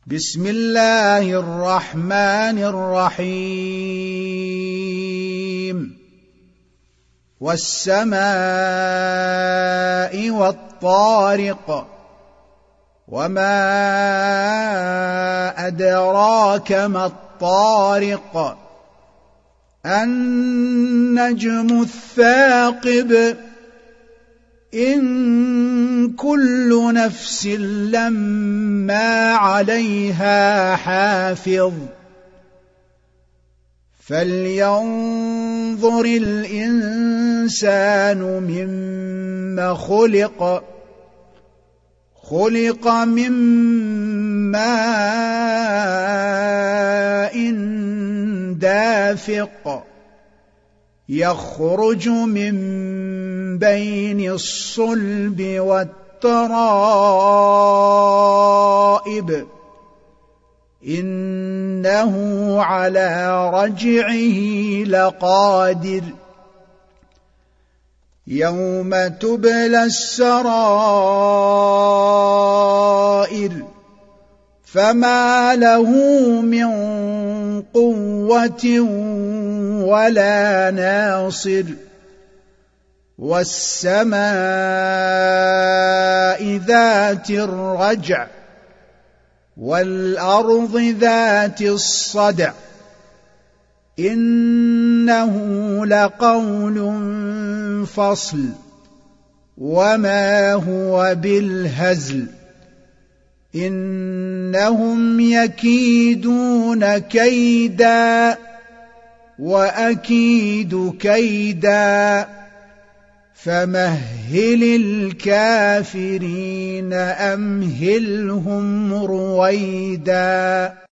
بسم الله الرحمن الرحيم والسماء والطارق وما أدراك ما الطارق النجم الثاقب إن كل نفس لما عليها حافظ فلينظر الإنسان مما خلق من ماء دافق يخرج من بين الصلب والترائب إنه على رجعه لقادر يوم تبلى السرائر فما له من قوة ولا ناصر والسماء ذات الرجع والأرض ذات الصدع إنه لقول فصل وما هو بالهزل إنهم يكيدون كيدا وأكيد كيدا فمهل الكافرين أمهلهم رويدا